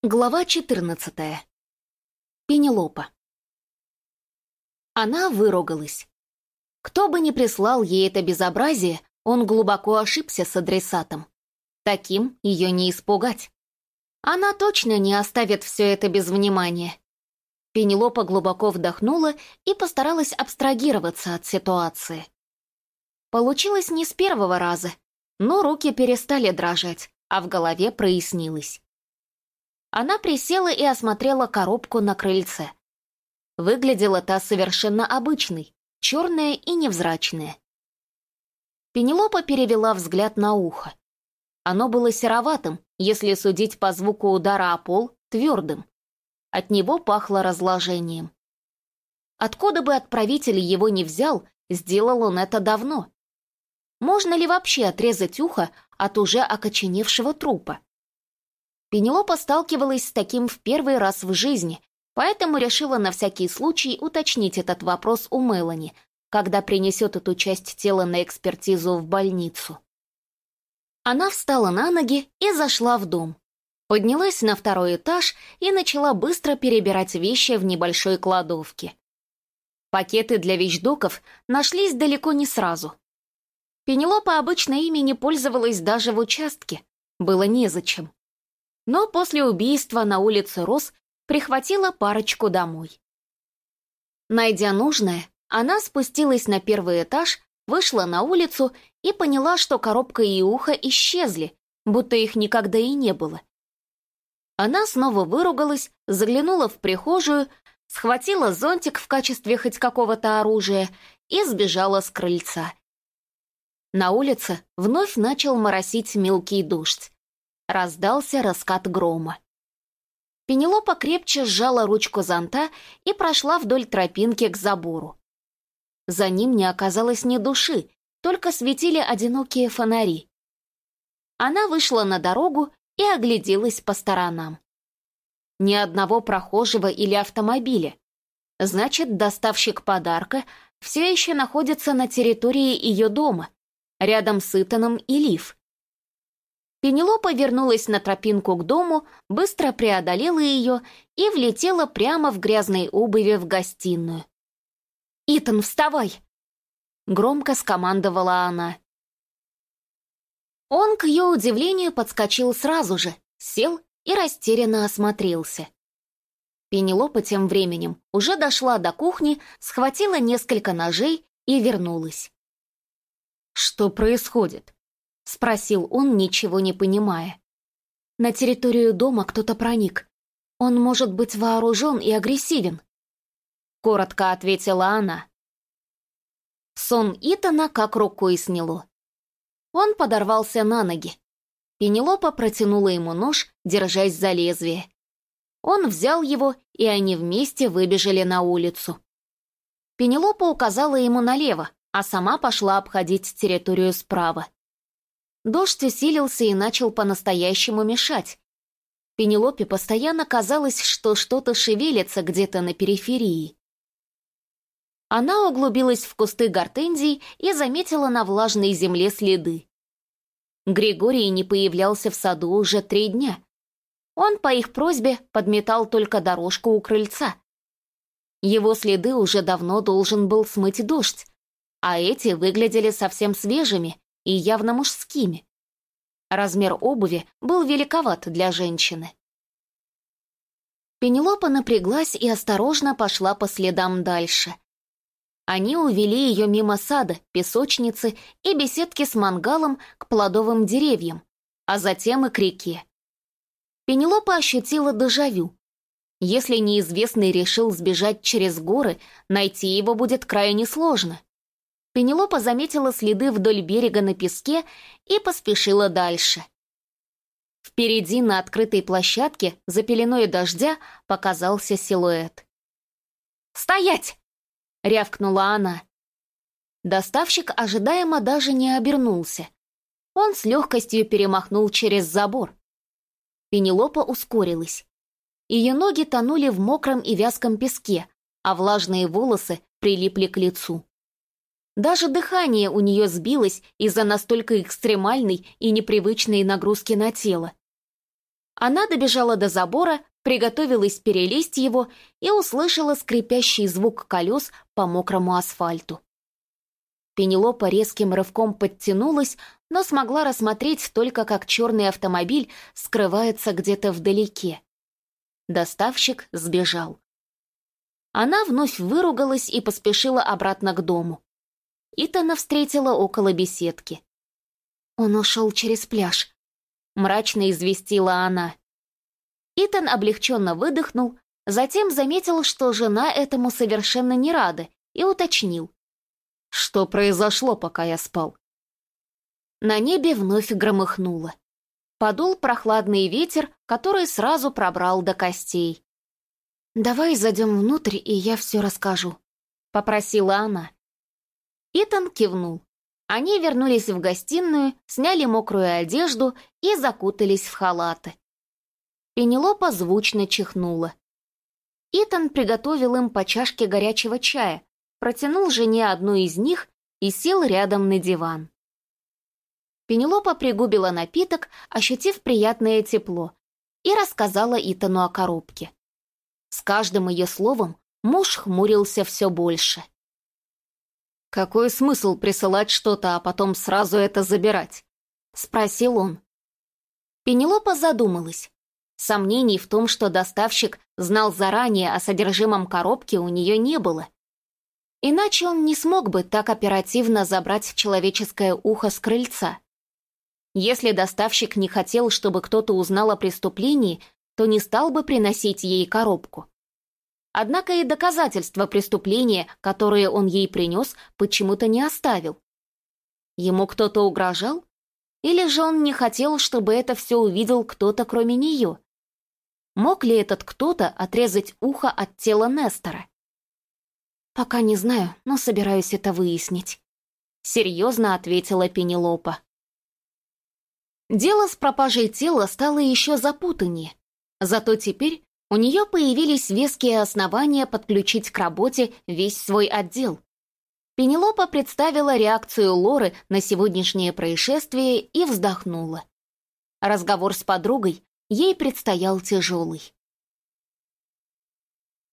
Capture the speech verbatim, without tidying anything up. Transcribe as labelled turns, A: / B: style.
A: Глава четырнадцатая. Пенелопа. Она выругалась. Кто бы ни прислал ей это безобразие, он глубоко ошибся с адресатом. Таким ее не испугать. Она точно не оставит все это без внимания. Пенелопа глубоко вдохнула и постаралась абстрагироваться от ситуации. Получилось не с первого раза, но руки перестали дрожать, а в голове прояснилось. Она присела и осмотрела коробку на крыльце. Выглядела та совершенно обычной, черная и невзрачная. Пенелопа перевела взгляд на ухо. Оно было сероватым, если судить по звуку удара о пол, твердым. От него пахло разложением. Откуда бы отправитель его не взял, сделал он это давно. Можно ли вообще отрезать ухо от уже окоченевшего трупа? Пенелопа сталкивалась с таким в первый раз в жизни, поэтому решила на всякий случай уточнить этот вопрос у Мелани, когда принесет эту часть тела на экспертизу в больницу. Она встала на ноги и зашла в дом. Поднялась на второй этаж и начала быстро перебирать вещи в небольшой кладовке. Пакеты для вещдоков нашлись далеко не сразу. Пенелопа обычно ими не пользовалась даже в участке, было незачем. Но после убийства на улице Роз прихватила парочку домой. Найдя нужное, она спустилась на первый этаж, вышла на улицу и поняла, что коробка и ухо исчезли, будто их никогда и не было. Она снова выругалась, заглянула в прихожую, схватила зонтик в качестве хоть какого-то оружия и сбежала с крыльца. На улице вновь начал моросить мелкий дождь. Раздался раскат грома. Пенелопа крепче сжала ручку зонта и прошла вдоль тропинки к забору. За ним не оказалось ни души, только светили одинокие фонари. Она вышла на дорогу и огляделась по сторонам. Ни одного прохожего или автомобиля. Значит, доставщик подарка все еще находится на территории ее дома, рядом с Итаном и Лив. Пенелопа вернулась на тропинку к дому, быстро преодолела ее и влетела прямо в грязной обуви в гостиную. «Итан, вставай!» — громко скомандовала она. Он, к ее удивлению, подскочил сразу же, сел и растерянно осмотрелся. Пенелопа тем временем уже дошла до кухни, схватила несколько ножей и вернулась. «Что происходит?» — спросил он, ничего не понимая. «На территорию дома кто-то проник. Он может быть вооружен и агрессивен», — коротко ответила она. Сон Итана как рукой сняло. Он подорвался на ноги. Пенелопа протянула ему нож, держась за лезвие. Он взял его, и они вместе выбежали на улицу. Пенелопа указала ему налево, а сама пошла обходить территорию справа. Дождь усилился и начал по-настоящему мешать. Пенелопе постоянно казалось, что что-то шевелится где-то на периферии. Она углубилась в кусты гортензий и заметила на влажной земле следы. Григорий не появлялся в саду уже три дня. Он по их просьбе подметал только дорожку у крыльца. Его следы уже давно должен был смыть дождь, а эти выглядели совсем свежими и явно мужскими. Размер обуви был великоват для женщины. Пенелопа напряглась и осторожно пошла по следам дальше. Они увели ее мимо сада, песочницы и беседки с мангалом к плодовым деревьям, а затем и к реке. Пенелопа ощутила дежавю. Если неизвестный решил сбежать через горы, найти его будет крайне сложно. Пенелопа заметила следы вдоль берега на песке и поспешила дальше. Впереди на открытой площадке за пеленой дождя показался силуэт. «Стоять!» — рявкнула она. Доставщик ожидаемо даже не обернулся. Он с легкостью перемахнул через забор. Пенелопа ускорилась. Ее ноги тонули в мокром и вязком песке, а влажные волосы прилипли к лицу. Даже дыхание у нее сбилось из-за настолько экстремальной и непривычной нагрузки на тело. Она добежала до забора, приготовилась перелезть его и услышала скрипящий звук колес по мокрому асфальту. Пенелопа резким рывком подтянулась, но смогла рассмотреть только, как черный автомобиль скрывается где-то вдалеке. Доставщик сбежал. Она вновь выругалась и поспешила обратно к дому. Итана встретила около беседки. «Он ушел через пляж», — мрачно известила она. Итан облегченно выдохнул, затем заметил, что жена этому совершенно не рада, и уточнил. «Что произошло, пока я спал?» На небе вновь громыхнуло. Подул прохладный ветер, который сразу пробрал до костей. «Давай зайдем внутрь, и я все расскажу», — попросила она. Итан кивнул. Они вернулись в гостиную, сняли мокрую одежду и закутались в халаты. Пенелопа звучно чихнула. Итан приготовил им по чашке горячего чая, протянул жене одну из них и сел рядом на диван. Пенелопа пригубила напиток, ощутив приятное тепло, и рассказала Итану о коробке. С каждым ее словом муж хмурился все больше. «Какой смысл присылать что-то, а потом сразу это забирать?» — спросил он. Пенелопа задумалась. Сомнений в том, что доставщик знал заранее о содержимом коробки, у нее не было. Иначе он не смог бы так оперативно забрать человеческое ухо с крыльца. Если доставщик не хотел, чтобы кто-то узнал о преступлении, то не стал бы приносить ей коробку. Однако и доказательства преступления, которые он ей принес, почему-то не оставил. Ему кто-то угрожал? Или же он не хотел, чтобы это все увидел кто-то, кроме нее? Мог ли этот кто-то отрезать ухо от тела Нестора? «Пока не знаю, но собираюсь это выяснить», — серьезно ответила Пенелопа. Дело с пропажей тела стало еще запутаннее, зато теперь у нее появились веские основания подключить к работе весь свой отдел. Пенелопа представила реакцию Лоры на сегодняшнее происшествие и вздохнула. Разговор с подругой ей предстоял тяжелый.